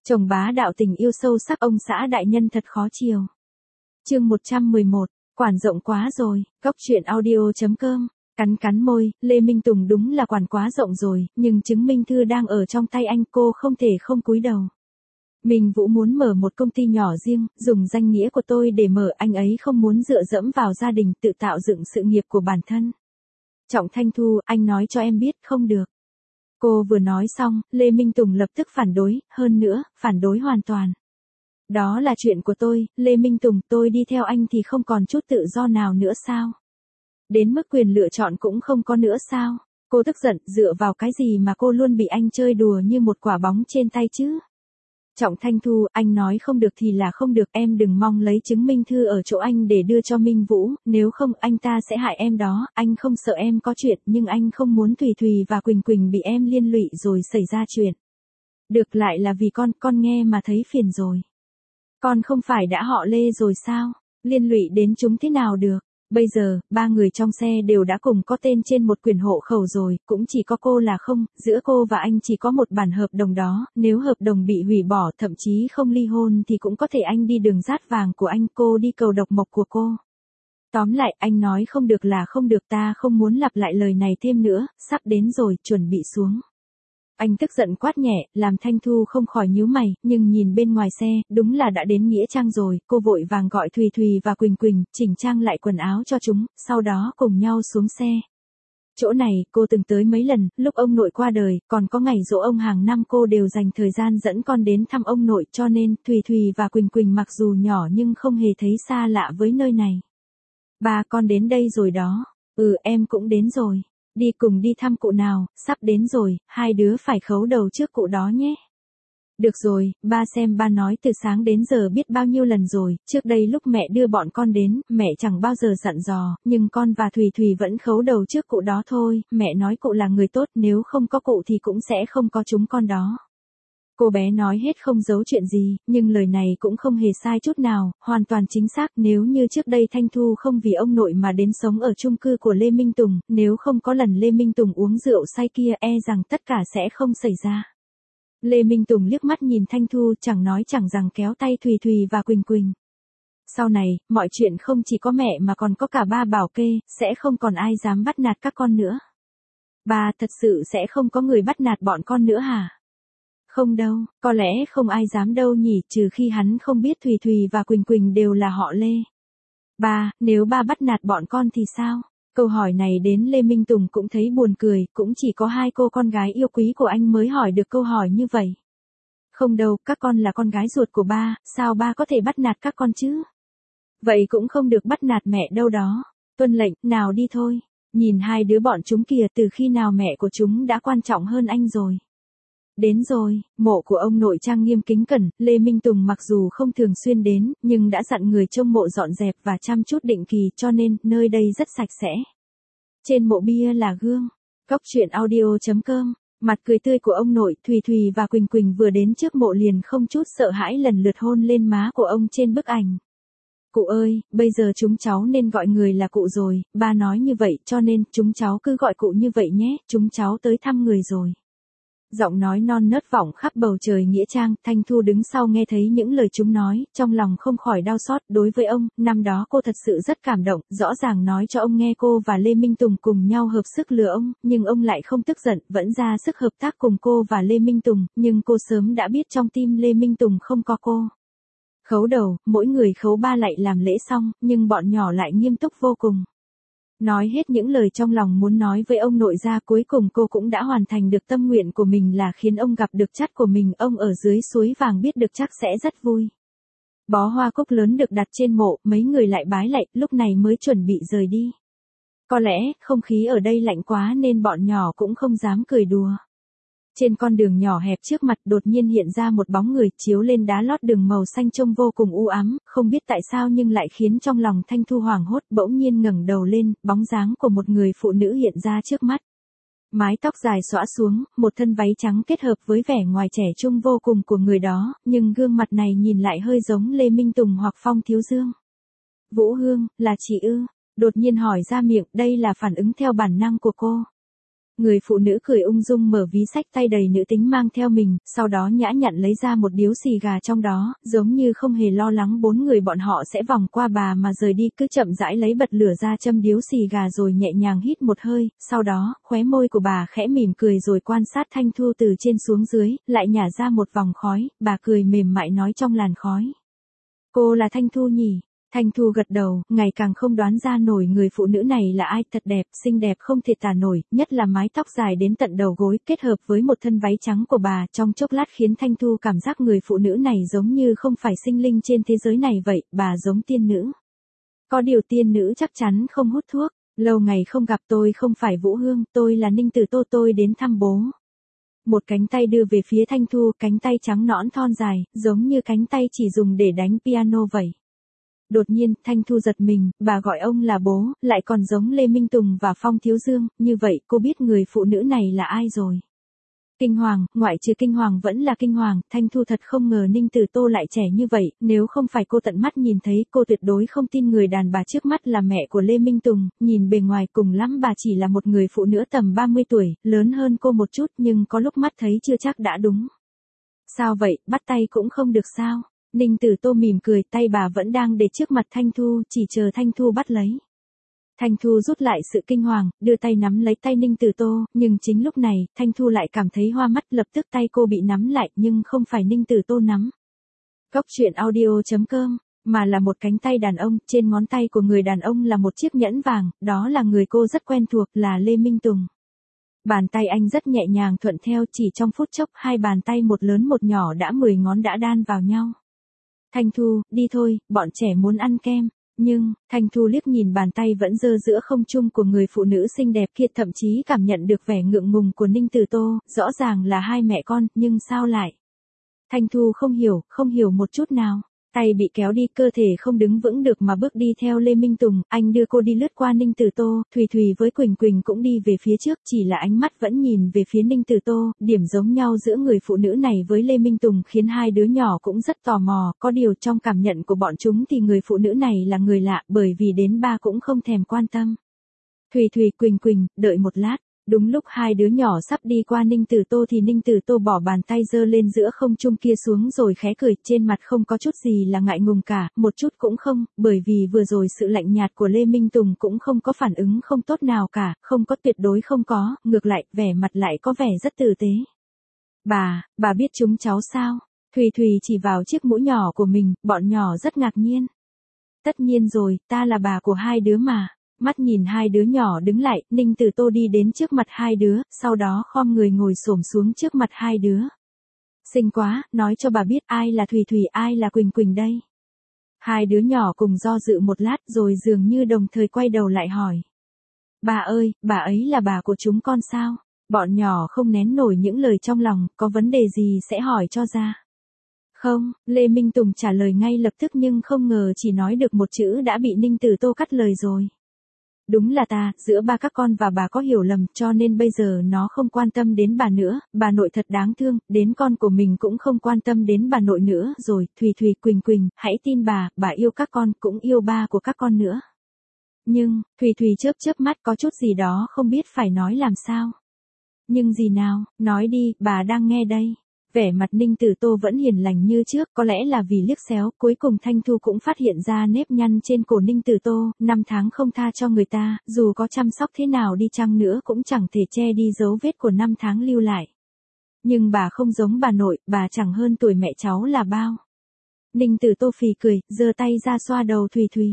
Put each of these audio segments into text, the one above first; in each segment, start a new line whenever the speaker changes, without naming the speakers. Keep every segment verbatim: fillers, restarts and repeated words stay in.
Chồng bá đạo tình yêu sâu sắc ông xã đại nhân thật khó chiều. Chương một trăm mười một, quản rộng quá rồi, Cóc truyện audio chấm com. Cắn cắn môi, Lê Minh Tùng đúng là quản quá rộng rồi, nhưng chứng minh thư đang ở trong tay anh, cô không thể không cúi đầu. Mình Vũ muốn mở một công ty nhỏ riêng, dùng danh nghĩa của tôi để mở, anh ấy không muốn dựa dẫm vào gia đình, tự tạo dựng sự nghiệp của bản thân. Trọng Thanh Thu, anh nói cho em biết, không được. Cô vừa nói xong, Lê Minh Tùng lập tức phản đối, hơn nữa, phản đối hoàn toàn. Đó là chuyện của tôi, Lê Minh Tùng, tôi đi theo anh thì không còn chút tự do nào nữa sao? Đến mức quyền lựa chọn cũng không có nữa sao? Cô tức giận, dựa vào cái gì mà cô luôn bị anh chơi đùa như một quả bóng trên tay chứ? Trọng Thanh Thu, anh nói không được thì là không được, em đừng mong lấy chứng minh thư ở chỗ anh để đưa cho Minh Vũ, nếu không anh ta sẽ hại em đó, anh không sợ em có chuyện, nhưng anh không muốn Thùy Thùy và Quỳnh Quỳnh bị em liên lụy rồi xảy ra chuyện. Được lại là vì con, con nghe mà thấy phiền rồi. Con không phải đã họ Lê rồi sao? Liên lụy đến chúng thế nào được? Bây giờ, ba người trong xe đều đã cùng có tên trên một quyển hộ khẩu rồi, cũng chỉ có cô là không, giữa cô và anh chỉ có một bản hợp đồng đó, nếu hợp đồng bị hủy bỏ, thậm chí không ly hôn thì cũng có thể anh đi đường dát vàng của anh, cô đi cầu độc mộc của cô. Tóm lại, anh nói không được là không được, ta không muốn lặp lại lời này thêm nữa, sắp đến rồi, chuẩn bị xuống. Anh tức giận quát nhẹ, làm Thanh Thu không khỏi nhíu mày, nhưng nhìn bên ngoài xe, đúng là đã đến Nghĩa Trang rồi, cô vội vàng gọi Thùy Thùy và Quỳnh Quỳnh, chỉnh trang lại quần áo cho chúng, sau đó cùng nhau xuống xe. Chỗ này, cô từng tới mấy lần, lúc ông nội qua đời, còn có ngày giỗ ông hàng năm cô đều dành thời gian dẫn con đến thăm ông nội, cho nên, Thùy Thùy và Quỳnh Quỳnh mặc dù nhỏ nhưng không hề thấy xa lạ với nơi này. Ba con đến đây rồi đó, ừ em cũng đến rồi. Đi cùng đi thăm cụ nào, sắp đến rồi, hai đứa phải khấu đầu trước cụ đó nhé. Được rồi, ba xem ba nói từ sáng đến giờ biết bao nhiêu lần rồi, trước đây lúc mẹ đưa bọn con đến, mẹ chẳng bao giờ dặn dò, nhưng con và Thùy Thùy vẫn khấu đầu trước cụ đó thôi, mẹ nói cụ là người tốt, nếu không có cụ thì cũng sẽ không có chúng con đó. Cô bé nói hết không giấu chuyện gì, nhưng lời này cũng không hề sai chút nào, hoàn toàn chính xác, nếu như trước đây Thanh Thu không vì ông nội mà đến sống ở chung cư của Lê Minh Tùng, nếu không có lần Lê Minh Tùng uống rượu say kia, e rằng tất cả sẽ không xảy ra. Lê Minh Tùng liếc mắt nhìn Thanh Thu, chẳng nói chẳng rằng kéo tay Thùy Thùy và Quỳnh Quỳnh. Sau này, mọi chuyện không chỉ có mẹ mà còn có cả ba bảo kê, sẽ không còn ai dám bắt nạt các con nữa. Ba, thật sự sẽ không có người bắt nạt bọn con nữa hả? Không đâu, có lẽ không ai dám đâu nhỉ, trừ khi hắn không biết Thùy Thùy và Quỳnh Quỳnh đều là họ Lê. Ba, nếu ba bắt nạt bọn con thì sao? Câu hỏi này đến Lê Minh Tùng cũng thấy buồn cười, cũng chỉ có hai cô con gái yêu quý của anh mới hỏi được câu hỏi như vậy. Không đâu, các con là con gái ruột của ba, sao ba có thể bắt nạt các con chứ? Vậy cũng không được bắt nạt mẹ đâu đó. Tuân lệnh, nào đi thôi. Nhìn hai đứa bọn chúng kìa, từ khi nào mẹ của chúng đã quan trọng hơn anh rồi. Đến rồi, mộ của ông nội trang nghiêm kính cẩn, Lê Minh Tùng mặc dù không thường xuyên đến, nhưng đã dặn người trông mộ dọn dẹp và chăm chút định kỳ, cho nên, nơi đây rất sạch sẽ. Trên mộ bia là gương. Cóc truyện audio chấm com. Mặt cười tươi của ông nội, Thùy Thùy và Quỳnh Quỳnh vừa đến trước mộ liền không chút sợ hãi lần lượt hôn lên má của ông trên bức ảnh. Cụ ơi, bây giờ chúng cháu nên gọi người là cụ rồi, ba nói như vậy, cho nên, chúng cháu cứ gọi cụ như vậy nhé, chúng cháu tới thăm người rồi. Giọng nói non nớt vọng khắp bầu trời Nghĩa Trang, Thanh Thu đứng sau nghe thấy những lời chúng nói, trong lòng không khỏi đau xót, đối với ông, năm đó cô thật sự rất cảm động, rõ ràng nói cho ông nghe cô và Lê Minh Tùng cùng nhau hợp sức lừa ông, nhưng ông lại không tức giận, vẫn ra sức hợp tác cùng cô và Lê Minh Tùng, nhưng cô sớm đã biết trong tim Lê Minh Tùng không có cô. Khấu đầu, mỗi người khấu ba lạy làm lễ xong, nhưng bọn nhỏ lại nghiêm túc vô cùng. Nói hết những lời trong lòng muốn nói với ông nội ra, cuối cùng cô cũng đã hoàn thành được tâm nguyện của mình là khiến ông gặp được chắt của mình, ông ở dưới suối vàng biết được chắc sẽ rất vui. Bó hoa cúc lớn được đặt trên mộ, mấy người lại bái lạy, lúc này mới chuẩn bị rời đi. Có lẽ, không khí ở đây lạnh quá nên bọn nhỏ cũng không dám cười đùa. Trên con đường nhỏ hẹp trước mặt đột nhiên hiện ra một bóng người chiếu lên đá lót đường màu xanh trông vô cùng u ám, không biết tại sao nhưng lại khiến trong lòng Thanh Thu hoảng hốt, bỗng nhiên ngẩng đầu lên, bóng dáng của một người phụ nữ hiện ra trước mắt. Mái tóc dài xõa xuống, một thân váy trắng kết hợp với vẻ ngoài trẻ trung vô cùng của người đó, nhưng gương mặt này nhìn lại hơi giống Lê Minh Tùng hoặc Phong Thiếu Dương. Vũ Hương, là chị ư? Đột nhiên hỏi ra miệng, đây là phản ứng theo bản năng của cô. Người phụ nữ cười ung dung mở ví sách tay đầy nữ tính mang theo mình, sau đó nhã nhặn lấy ra một điếu xì gà trong đó, giống như không hề lo lắng bốn người bọn họ sẽ vòng qua bà mà rời đi, cứ chậm rãi lấy bật lửa ra châm điếu xì gà rồi nhẹ nhàng hít một hơi, sau đó, khóe môi của bà khẽ mỉm cười rồi quan sát Thanh Thu từ trên xuống dưới, lại nhả ra một vòng khói, bà cười mềm mại nói trong làn khói. Cô là Thanh Thu nhỉ? Thanh Thu gật đầu, ngày càng không đoán ra nổi người phụ nữ này là ai, thật đẹp, xinh đẹp không thể tả nổi, nhất là mái tóc dài đến tận đầu gối, kết hợp với một thân váy trắng của bà, trong chốc lát khiến Thanh Thu cảm giác người phụ nữ này giống như không phải sinh linh trên thế giới này vậy, bà giống tiên nữ. Có điều tiên nữ chắc chắn không hút thuốc, lâu ngày không gặp, tôi không phải Vũ Hương, tôi là Ninh Tử Tô, tôi đến thăm bố. Một cánh tay đưa về phía Thanh Thu, cánh tay trắng nõn thon dài, giống như cánh tay chỉ dùng để đánh piano vậy. Đột nhiên, Thanh Thu giật mình, bà gọi ông là bố, lại còn giống Lê Minh Tùng và Phong Thiếu Dương, như vậy cô biết người phụ nữ này là ai rồi. Kinh hoàng, ngoại trừ kinh hoàng vẫn là kinh hoàng, Thanh Thu thật không ngờ Ninh Tử Tô lại trẻ như vậy, nếu không phải cô tận mắt nhìn thấy, cô tuyệt đối không tin người đàn bà trước mắt là mẹ của Lê Minh Tùng, nhìn bề ngoài cùng lắm bà chỉ là một người phụ nữ tầm ba mươi tuổi, lớn hơn cô một chút nhưng có lúc mắt thấy chưa chắc đã đúng. Sao vậy, bắt tay cũng không được sao? Ninh Tử Tô mỉm cười, tay bà vẫn đang để trước mặt Thanh Thu, chỉ chờ Thanh Thu bắt lấy. Thanh Thu rút lại sự kinh hoàng, đưa tay nắm lấy tay Ninh Tử Tô, nhưng chính lúc này, Thanh Thu lại cảm thấy hoa mắt, lập tức tay cô bị nắm lại, nhưng không phải Ninh Tử Tô nắm. Cốc truyện audio chấm com, mà là một cánh tay đàn ông, trên ngón tay của người đàn ông là một chiếc nhẫn vàng, đó là người cô rất quen thuộc, là Lê Minh Tùng. Bàn tay anh rất nhẹ nhàng thuận theo, chỉ trong phút chốc, hai bàn tay một lớn một nhỏ đã mười ngón đã đan vào nhau. Thanh Thu, đi thôi, bọn trẻ muốn ăn kem. Nhưng, Thanh Thu liếc nhìn bàn tay vẫn dơ giữa không trung của người phụ nữ xinh đẹp kia, thậm chí cảm nhận được vẻ ngượng ngùng của Ninh Tử Tô, rõ ràng là hai mẹ con, nhưng sao lại? Thanh Thu không hiểu, không hiểu một chút nào. Tay bị kéo đi, cơ thể không đứng vững được mà bước đi theo Lê Minh Tùng, anh đưa cô đi lướt qua Ninh Tử Tô, Thùy Thùy với Quỳnh Quỳnh cũng đi về phía trước, chỉ là ánh mắt vẫn nhìn về phía Ninh Tử Tô, điểm giống nhau giữa người phụ nữ này với Lê Minh Tùng khiến hai đứa nhỏ cũng rất tò mò, có điều trong cảm nhận của bọn chúng thì người phụ nữ này là người lạ, bởi vì đến ba cũng không thèm quan tâm. Thùy Thùy, Quỳnh Quỳnh, đợi một lát. Đúng lúc hai đứa nhỏ sắp đi qua Ninh Tử Tô thì Ninh Tử Tô bỏ bàn tay giơ lên giữa không trung kia xuống rồi khẽ cười, trên mặt không có chút gì là ngại ngùng cả, một chút cũng không, bởi vì vừa rồi sự lạnh nhạt của Lê Minh Tùng cũng không có phản ứng không tốt nào cả, không có, tuyệt đối không có, ngược lại, vẻ mặt lại có vẻ rất tử tế. Bà, bà biết chúng cháu sao? Thùy Thùy chỉ vào chiếc mũ nhỏ của mình, bọn nhỏ rất ngạc nhiên. Tất nhiên rồi, ta là bà của hai đứa mà. Mắt nhìn hai đứa nhỏ đứng lại, Ninh Tử Tô đi đến trước mặt hai đứa, sau đó khom người ngồi xổm xuống trước mặt hai đứa. Xinh quá, nói cho bà biết ai là Thùy Thùy, ai là Quỳnh Quỳnh đây. Hai đứa nhỏ cùng do dự một lát rồi dường như đồng thời quay đầu lại hỏi. Bà ơi, bà ấy là bà của chúng con sao? Bọn nhỏ không nén nổi những lời trong lòng, có vấn đề gì sẽ hỏi cho ra. Không, Lê Minh Tùng trả lời ngay lập tức nhưng không ngờ chỉ nói được một chữ đã bị Ninh Tử Tô cắt lời rồi. Đúng là ta, giữa ba các con và bà có hiểu lầm, cho nên bây giờ nó không quan tâm đến bà nữa, bà nội thật đáng thương, đến con của mình cũng không quan tâm đến bà nội nữa rồi, Thùy Thùy, Quỳnh Quỳnh, hãy tin bà, bà yêu các con, cũng yêu ba của các con nữa. Nhưng, Thùy Thùy chớp chớp mắt có chút gì đó không biết phải nói làm sao. Nhưng gì nào, nói đi, bà đang nghe đây. Vẻ mặt Ninh Tử Tô vẫn hiền lành như trước, có lẽ là vì liếc xéo, cuối cùng Thanh Thu cũng phát hiện ra nếp nhăn trên cổ Ninh Tử Tô, năm tháng không tha cho người ta, dù có chăm sóc thế nào đi chăng nữa cũng chẳng thể che đi dấu vết của năm tháng lưu lại. Nhưng bà không giống bà nội, bà chẳng hơn tuổi mẹ cháu là bao. Ninh Tử Tô phì cười, giơ tay ra xoa đầu Thùy Thùy.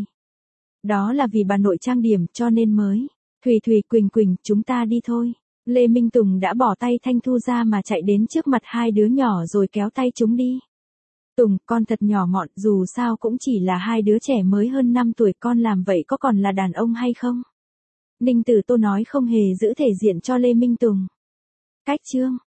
Đó là vì bà nội trang điểm cho nên mới. Thùy Thùy, Quỳnh Quỳnh, chúng ta đi thôi. Lê Minh Tùng đã bỏ tay Thanh Thu ra mà chạy đến trước mặt hai đứa nhỏ rồi kéo tay chúng đi. Tùng, con thật nhỏ mọn, dù sao cũng chỉ là hai đứa trẻ mới hơn năm tuổi, con làm vậy có còn là đàn ông hay không? Ninh Tử Tô nói không hề giữ thể diện cho Lê Minh Tùng. Cách chương.